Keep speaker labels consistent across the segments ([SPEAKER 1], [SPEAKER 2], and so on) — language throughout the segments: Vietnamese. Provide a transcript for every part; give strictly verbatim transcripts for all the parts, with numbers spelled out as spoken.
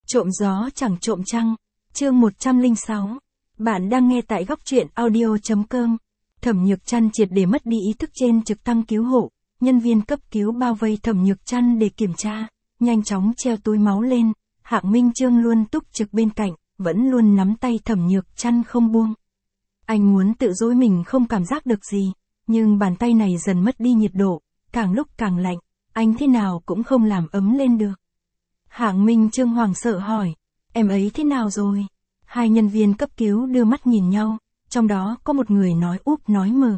[SPEAKER 1] Trộm gió chẳng trộm trăng, chương một trăm lẻ sáu. Bạn đang nghe tại góc truyện audio.com. Thẩm Nhược Trăn triệt để mất đi ý thức trên trực thăng cứu hộ, nhân viên cấp cứu bao vây Thẩm Nhược Trăn để kiểm tra, nhanh chóng treo túi máu lên, Hạng Minh Chương luôn túc trực bên cạnh, vẫn luôn nắm tay Thẩm Nhược Trăn không buông. Anh muốn tự dối mình không cảm giác được gì, nhưng bàn tay này dần mất đi nhiệt độ, càng lúc càng lạnh, anh thế nào cũng không làm ấm lên được. Hạng Minh Chương hoảng sợ hỏi, em ấy thế nào rồi? Hai nhân viên cấp cứu đưa mắt nhìn nhau, trong đó có một người nói úp nói mờ.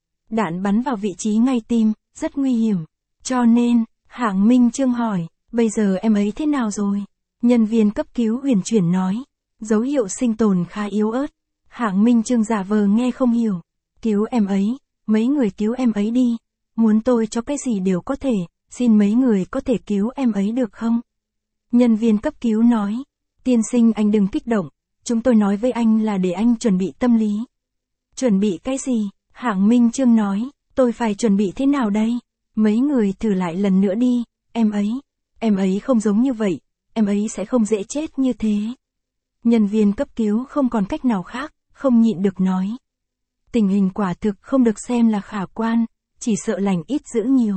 [SPEAKER 1] Đạn bắn vào vị trí ngay tim, rất nguy hiểm. Cho nên, Hạng Minh Chương hỏi, bây giờ em ấy thế nào rồi? Nhân viên cấp cứu huyền chuyển nói, dấu hiệu sinh tồn khá yếu ớt. Hạng Minh Chương giả vờ nghe không hiểu. Cứu em ấy, mấy người cứu em ấy đi. Muốn tôi cho cái gì đều có thể, xin mấy người có thể cứu em ấy được không? Nhân viên cấp cứu nói, tiên sinh anh đừng kích động, chúng tôi nói với anh là để anh chuẩn bị tâm lý. Chuẩn bị cái gì? Hạng Minh Chương nói, tôi phải chuẩn bị thế nào đây? Mấy người thử lại lần nữa đi, em ấy, em ấy không giống như vậy, em ấy sẽ không dễ chết như thế. Nhân viên cấp cứu không còn cách nào khác, không nhịn được nói. Tình hình quả thực không được xem là khả quan, chỉ sợ lành ít dữ nhiều.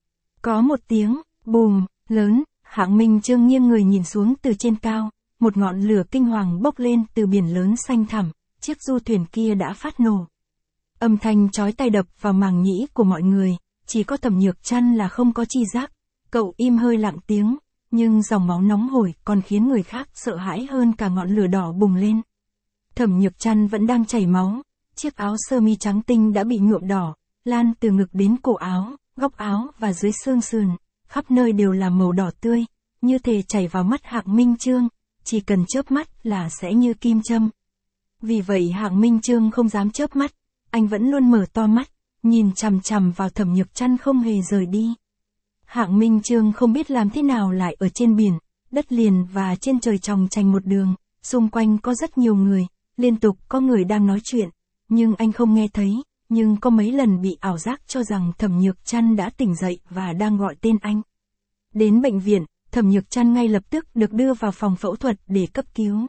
[SPEAKER 1] Có một tiếng, bùm, lớn. Hạng Minh Chương nghiêng người nhìn xuống từ trên cao, một ngọn lửa kinh hoàng bốc lên từ biển lớn xanh thẳm, chiếc du thuyền kia đã phát nổ. Âm thanh chói tai đập vào màng nhĩ của mọi người, chỉ có Thẩm Nhược Trăn là không có chi giác, cậu im hơi lặng tiếng, nhưng dòng máu nóng hổi còn khiến người khác sợ hãi hơn cả ngọn lửa đỏ bùng lên. Thẩm Nhược Trăn vẫn đang chảy máu, chiếc áo sơ mi trắng tinh đã bị nhuộm đỏ, lan từ ngực đến cổ áo, góc áo và dưới xương sườn. Khắp nơi đều là màu đỏ tươi, như thể chảy vào mắt Hạng Minh Chương, chỉ cần chớp mắt là sẽ như kim châm. Vì vậy Hạng Minh Chương không dám chớp mắt, anh vẫn luôn mở to mắt, nhìn chằm chằm vào Thẩm Nhược Trăn không hề rời đi. Hạng Minh Chương không biết làm thế nào lại ở trên biển, đất liền và trên trời chòng chành một đường, xung quanh có rất nhiều người, liên tục có người đang nói chuyện, nhưng anh không nghe thấy. Nhưng có mấy lần bị ảo giác cho rằng Thẩm Nhược Trăn đã tỉnh dậy và đang gọi tên anh. Đến bệnh viện, Thẩm Nhược Trăn ngay lập tức được đưa vào phòng phẫu thuật để cấp cứu.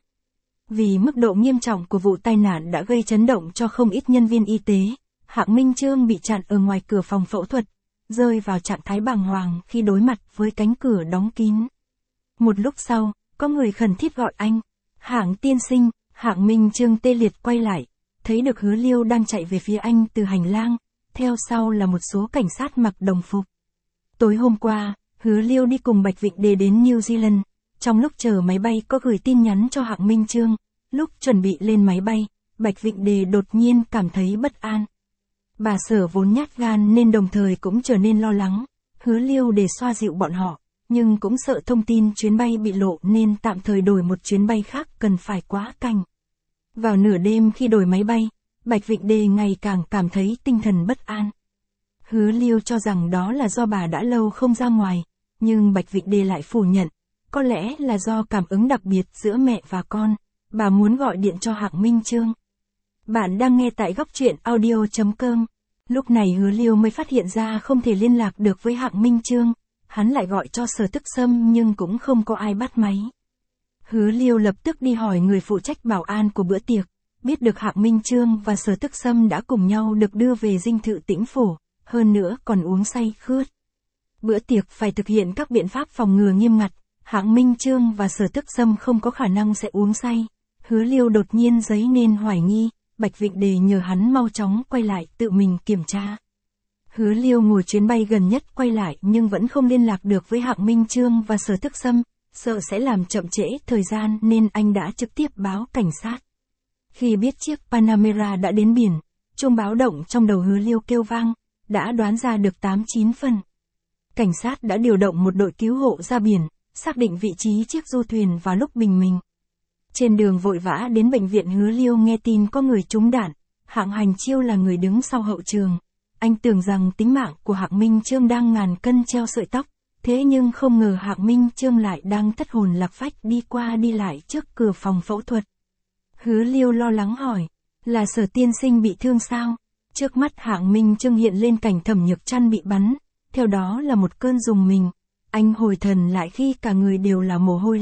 [SPEAKER 1] Vì mức độ nghiêm trọng của vụ tai nạn đã gây chấn động cho không ít nhân viên y tế, Hạng Minh Chương bị chặn ở ngoài cửa phòng phẫu thuật, rơi vào trạng thái bàng hoàng khi đối mặt với cánh cửa đóng kín. Một lúc sau, có người khẩn thiết gọi anh. Hạng tiên sinh. Hạng Minh Chương tê liệt quay lại, thấy được Hứa Liêu đang chạy về phía anh từ hành lang, theo sau là một số cảnh sát mặc đồng phục. Tối hôm qua, Hứa Liêu đi cùng Bạch Vịnh Đề đến New Zealand, trong lúc chờ máy bay có gửi tin nhắn cho Hạng Minh Chương, lúc chuẩn bị lên máy bay, Bạch Vịnh Đề đột nhiên cảm thấy bất an. Bà Sở vốn nhát gan nên đồng thời cũng trở nên lo lắng, Hứa Liêu để xoa dịu bọn họ, nhưng cũng sợ thông tin chuyến bay bị lộ nên tạm thời đổi một chuyến bay khác cần phải quá canh. Vào nửa đêm khi đổi máy bay, Bạch Vịnh Đề ngày càng cảm thấy tinh thần bất an. Hứa Liêu cho rằng đó là do bà đã lâu không ra ngoài, nhưng Bạch Vịnh Đề lại phủ nhận, có lẽ là do cảm ứng đặc biệt giữa mẹ và con, bà muốn gọi điện cho Hạng Minh Chương. Bạn đang nghe tại góc truyện audio.com. Lúc này Hứa Liêu mới phát hiện ra không thể liên lạc được với Hạng Minh Chương, hắn lại gọi cho Sở Tức Sâm nhưng cũng không có ai bắt máy. Hứa Liêu lập tức đi hỏi người phụ trách bảo an của bữa tiệc, biết được Hạng Minh Chương và Sở Tức Sâm đã cùng nhau được đưa về dinh thự Tĩnh Phổ, hơn nữa còn uống say khướt. Bữa tiệc phải thực hiện các biện pháp phòng ngừa nghiêm ngặt, Hạng Minh Chương và Sở Tức Sâm không có khả năng sẽ uống say. Hứa Liêu đột nhiên dấy nên hoài nghi, Bạch Vịnh Đề nhờ hắn mau chóng quay lại tự mình kiểm tra. Hứa Liêu ngồi chuyến bay gần nhất quay lại nhưng vẫn không liên lạc được với Hạng Minh Chương và Sở Tức Sâm. Sợ sẽ làm chậm trễ thời gian nên anh đã trực tiếp báo cảnh sát. Khi biết chiếc Panamera đã đến biển, chuông báo động trong đầu Hứa Liêu kêu vang, đã đoán ra được tám chín phần. Cảnh sát đã điều động một đội cứu hộ ra biển, xác định vị trí chiếc du thuyền vào lúc bình minh. Trên đường vội vã đến bệnh viện, Hứa Liêu nghe tin có người trúng đạn, Hạng Hành Chiêu là người đứng sau hậu trường. Anh tưởng rằng tính mạng của Hạng Minh Chương đang ngàn cân treo sợi tóc. Thế nhưng không ngờ Hạng Minh Chương lại đang thất hồn lạc phách đi qua đi lại trước cửa phòng phẫu thuật. Hứa Liêu lo lắng hỏi, là Sở tiên sinh bị thương sao? Trước mắt Hạng Minh Chương hiện lên cảnh Thẩm Nhược Trăn bị bắn, theo đó là một cơn rùng mình. Anh hồi thần lại khi cả người đều là mồ hôi lạnh,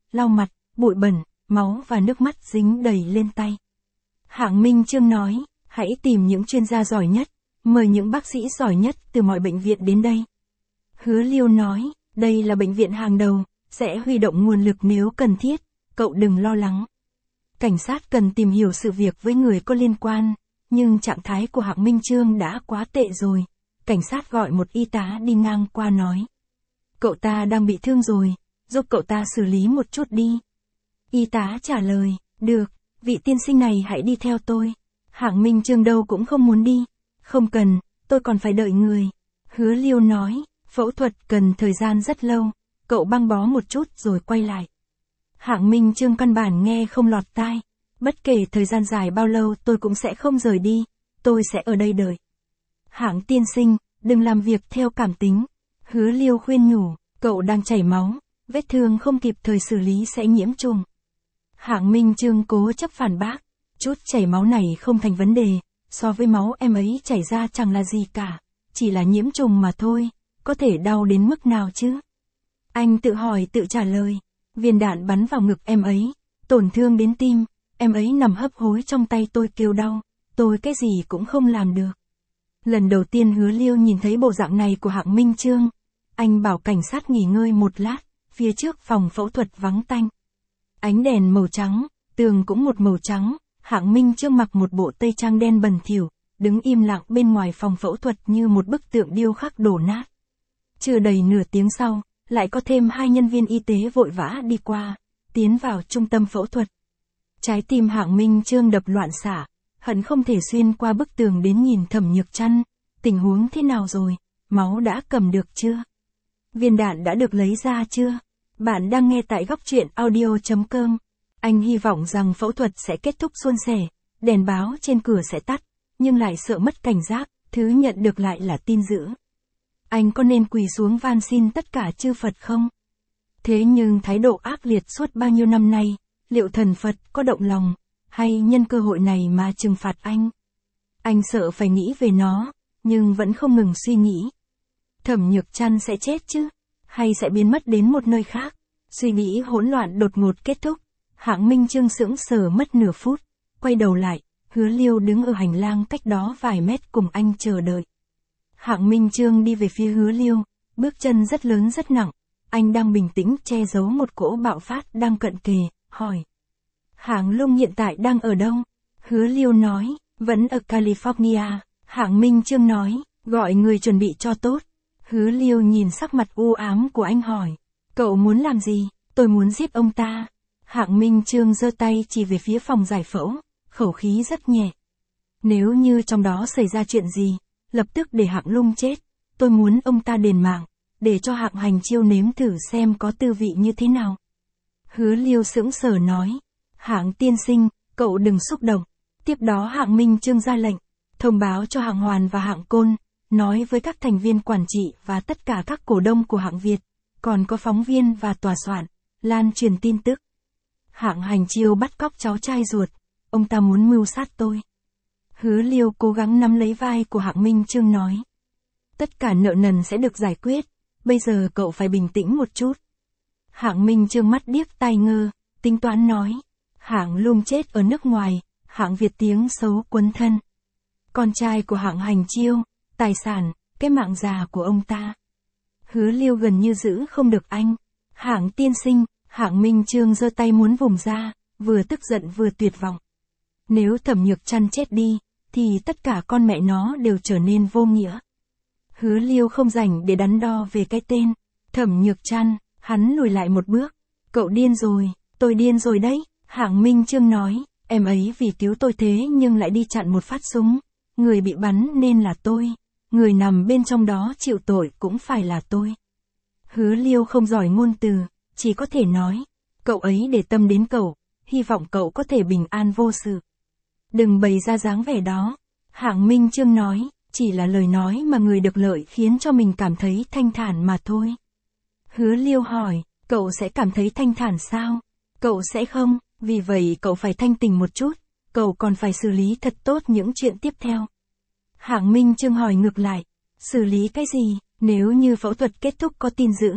[SPEAKER 1] lau mặt, bụi bẩn, máu và nước mắt dính đầy lên tay. Hạng Minh Chương nói, hãy tìm những chuyên gia giỏi nhất, mời những bác sĩ giỏi nhất từ mọi bệnh viện đến đây. Hứa Liêu nói, đây là bệnh viện hàng đầu, sẽ huy động nguồn lực nếu cần thiết, cậu đừng lo lắng. Cảnh sát cần tìm hiểu sự việc với người có liên quan, nhưng trạng thái của Hạng Minh Chương đã quá tệ rồi. Cảnh sát gọi một y tá đi ngang qua nói. Cậu ta đang bị thương rồi, giúp cậu ta xử lý một chút đi. Y tá trả lời, được, vị tiên sinh này hãy đi theo tôi. Hạng Minh Chương đâu cũng không muốn đi. Không cần, tôi còn phải đợi người. Hứa Liêu nói, phẫu thuật cần thời gian rất lâu, cậu băng bó một chút rồi quay lại. Hạng Minh Chương căn bản nghe không lọt tai. Bất kể thời gian dài bao lâu tôi cũng sẽ không rời đi, tôi sẽ ở đây đợi. Hạng tiên sinh, đừng làm việc theo cảm tính. Hứa Liêu khuyên nhủ, cậu đang chảy máu, vết thương không kịp thời xử lý sẽ nhiễm trùng. Hạng Minh Chương cố chấp phản bác, chút chảy máu này không thành vấn đề, so với máu em ấy chảy ra chẳng là gì cả, chỉ là nhiễm trùng mà thôi, có thể đau đến mức nào chứ? Anh tự hỏi tự trả lời, viên đạn bắn vào ngực em ấy, tổn thương đến tim, em ấy nằm hấp hối trong tay tôi kêu đau, tôi cái gì cũng không làm được. Lần đầu tiên Hứa Liêu nhìn thấy bộ dạng này của Hạng Minh Chương, anh bảo cảnh sát nghỉ ngơi một lát, phía trước phòng phẫu thuật vắng tanh. Ánh đèn màu trắng, tường cũng một màu trắng, Hạng Minh Chương mặc một bộ tây trang đen bẩn thỉu, đứng im lặng bên ngoài phòng phẫu thuật như một bức tượng điêu khắc đổ nát. Chưa đầy nửa tiếng sau, lại có thêm hai nhân viên y tế vội vã đi qua, tiến vào trung tâm phẫu thuật. Trái tim Hạng Minh Chương đập loạn xạ, hận không thể xuyên qua bức tường đến nhìn Thẩm Nhược Trăn, tình huống thế nào rồi, máu đã cầm được chưa? Viên đạn đã được lấy ra chưa? Bạn đang nghe tại góc truyện audio chấm com. Anh hy vọng rằng phẫu thuật sẽ kết thúc suôn sẻ, đèn báo trên cửa sẽ tắt, nhưng lại sợ mất cảnh giác, thứ nhận được lại là tin dữ. Anh có nên quỳ xuống van xin tất cả chư Phật không? Thế nhưng thái độ ác liệt suốt bao nhiêu năm nay, liệu thần Phật có động lòng, hay nhân cơ hội này mà trừng phạt anh? Anh sợ phải nghĩ về nó, nhưng vẫn không ngừng suy nghĩ. Thẩm Nhược Trăn sẽ chết chứ? Hay sẽ biến mất đến một nơi khác? Suy nghĩ hỗn loạn đột ngột kết thúc. Hạng Minh Chương sững sờ mất nửa phút, quay đầu lại, Hứa Liêu đứng ở hành lang cách đó vài mét cùng anh chờ đợi. Hạng Minh Chương đi về phía Hứa Liêu, bước chân rất lớn rất nặng, anh đang bình tĩnh che giấu một cỗ bạo phát đang cận kề, hỏi. Hạng Lung hiện tại đang ở đâu? Hứa Liêu nói, vẫn ở California. Hạng Minh Chương nói, gọi người chuẩn bị cho tốt. Hứa Liêu nhìn sắc mặt u ám của anh hỏi, cậu muốn làm gì? Tôi muốn giết ông ta. Hạng Minh Chương giơ tay chỉ về phía phòng giải phẫu, khẩu khí rất nhẹ. Nếu như trong đó xảy ra chuyện gì, lập tức để Hạng Lung chết, tôi muốn ông ta đền mạng, để cho Hạng Hành Chiêu nếm thử xem có tư vị như thế nào. Hứa Liêu sững sờ nói, Hạng tiên sinh, cậu đừng xúc động. Tiếp đó Hạng Minh Chương ra lệnh, thông báo cho Hạng Hoàn và Hạng Côn, nói với các thành viên quản trị và tất cả các cổ đông của Hạng Việt, còn có phóng viên và tòa soạn, lan truyền tin tức. Hạng Hành Chiêu bắt cóc cháu trai ruột, ông ta muốn mưu sát tôi. Hứa Liêu cố gắng nắm lấy vai của Hạng Minh Chương nói. Tất cả nợ nần sẽ được giải quyết, bây giờ cậu phải bình tĩnh một chút. Hạng Minh Chương mắt điếc tai ngơ, tính toán nói. Hạng Lung chết ở nước ngoài, Hạng Việt tiếng xấu quấn thân. Con trai của Hạng Hành Chiêu, tài sản, cái mạng già của ông ta. Hứa Liêu gần như giữ không được anh. Hạng tiên sinh, Hạng Minh Chương giơ tay muốn vùng ra, vừa tức giận vừa tuyệt vọng. Nếu Thẩm Nhược Trăn chết đi, thì tất cả con mẹ nó đều trở nên vô nghĩa. Hứa Liêu không rảnh để đắn đo về cái tên Thẩm Nhược Trăn, hắn lùi lại một bước. Cậu điên rồi, tôi điên rồi đấy. Hạng Minh Chương nói, em ấy vì cứu tôi thế nhưng lại đi chặn một phát súng. Người bị bắn nên là tôi, người nằm bên trong đó chịu tội cũng phải là tôi. Hứa Liêu không giỏi ngôn từ, chỉ có thể nói, cậu ấy để tâm đến cậu, hy vọng cậu có thể bình an vô sự. Đừng bày ra dáng vẻ đó. Hạng Minh Chương nói, chỉ là lời nói mà người được lợi khiến cho mình cảm thấy thanh thản mà thôi. Hứa Liêu hỏi, cậu sẽ cảm thấy thanh thản sao? Cậu sẽ không, vì vậy cậu phải thanh tỉnh một chút, cậu còn phải xử lý thật tốt những chuyện tiếp theo. Hạng Minh Chương hỏi ngược lại, xử lý cái gì? Nếu như phẫu thuật kết thúc có tin dữ,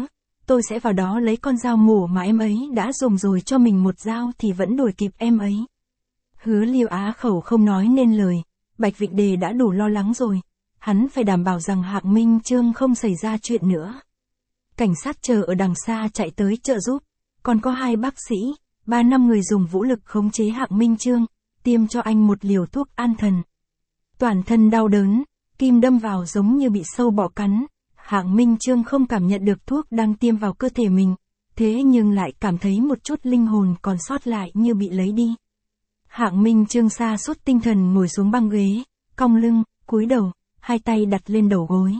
[SPEAKER 1] tôi sẽ vào đó lấy con dao mổ mà em ấy đã dùng rồi cho mình một dao thì vẫn đuổi kịp em ấy. Hứa Liêu á khẩu không nói nên lời, Bạch Vịnh Đề đã đủ lo lắng rồi, hắn phải đảm bảo rằng Hạng Minh Chương không xảy ra chuyện nữa. Cảnh sát chờ ở đằng xa chạy tới trợ giúp, còn có hai bác sĩ, ba năm người dùng vũ lực khống chế Hạng Minh Chương, tiêm cho anh một liều thuốc an thần. Toàn thân đau đớn, kim đâm vào giống như bị sâu bọ cắn, Hạng Minh Chương không cảm nhận được thuốc đang tiêm vào cơ thể mình, thế nhưng lại cảm thấy một chút linh hồn còn sót lại như bị lấy đi. Hạng Minh Chương sa sút tinh thần ngồi xuống băng ghế, cong lưng, cúi đầu, hai tay đặt lên đầu gối.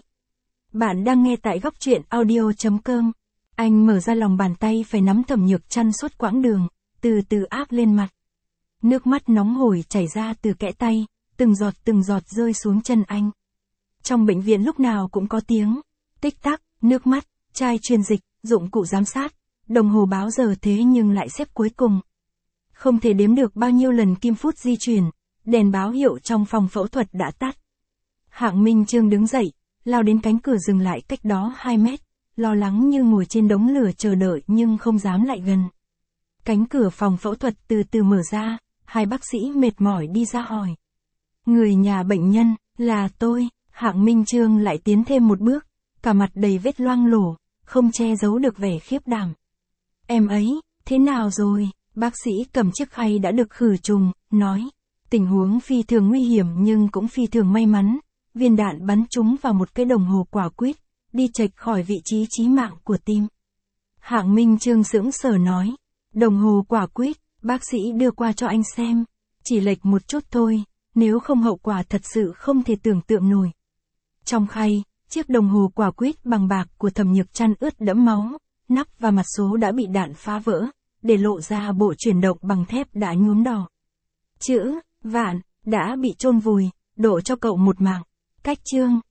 [SPEAKER 1] Bạn đang nghe tại góc truyện audio chấm com. Anh mở ra lòng bàn tay phải nắm Thẩm Nhược Trăn suốt quãng đường, từ từ áp lên mặt. Nước mắt nóng hổi chảy ra từ kẽ tay, từng giọt từng giọt rơi xuống chân anh. Trong bệnh viện lúc nào cũng có tiếng tích tắc, nước mắt, chai truyền dịch, dụng cụ giám sát, đồng hồ báo giờ thế nhưng lại xếp cuối cùng. Không thể đếm được bao nhiêu lần kim phút di chuyển, đèn báo hiệu trong phòng phẫu thuật đã tắt. Hạng Minh Chương đứng dậy, lao đến cánh cửa dừng lại cách đó hai mét, lo lắng như ngồi trên đống lửa chờ đợi nhưng không dám lại gần. Cánh cửa phòng phẫu thuật từ từ mở ra, hai bác sĩ mệt mỏi đi ra hỏi. Người nhà bệnh nhân, là tôi. Hạng Minh Chương lại tiến thêm một bước, cả mặt đầy vết loang lổ, không che giấu được vẻ khiếp đảm. Em ấy, thế nào rồi? Bác sĩ cầm chiếc khay đã được khử trùng, nói. Tình huống phi thường nguy hiểm nhưng cũng phi thường may mắn, viên đạn bắn trúng vào một cái đồng hồ quả quýt, đi chệch khỏi vị trí chí mạng của tim. Hạng Minh Chương sững sờ nói. Đồng hồ quả quýt, bác sĩ đưa qua cho anh xem. Chỉ lệch một chút thôi, nếu không hậu quả thật sự không thể tưởng tượng nổi. Trong khay, chiếc đồng hồ quả quýt bằng bạc của Thẩm Nhược Trăn ướt đẫm máu, nắp và mặt số đã bị đạn phá vỡ, để lộ ra bộ chuyển động bằng thép đã nhuốm đỏ. Chữ vạn đã bị chôn vùi, đổ cho cậu một mạng. Cách chương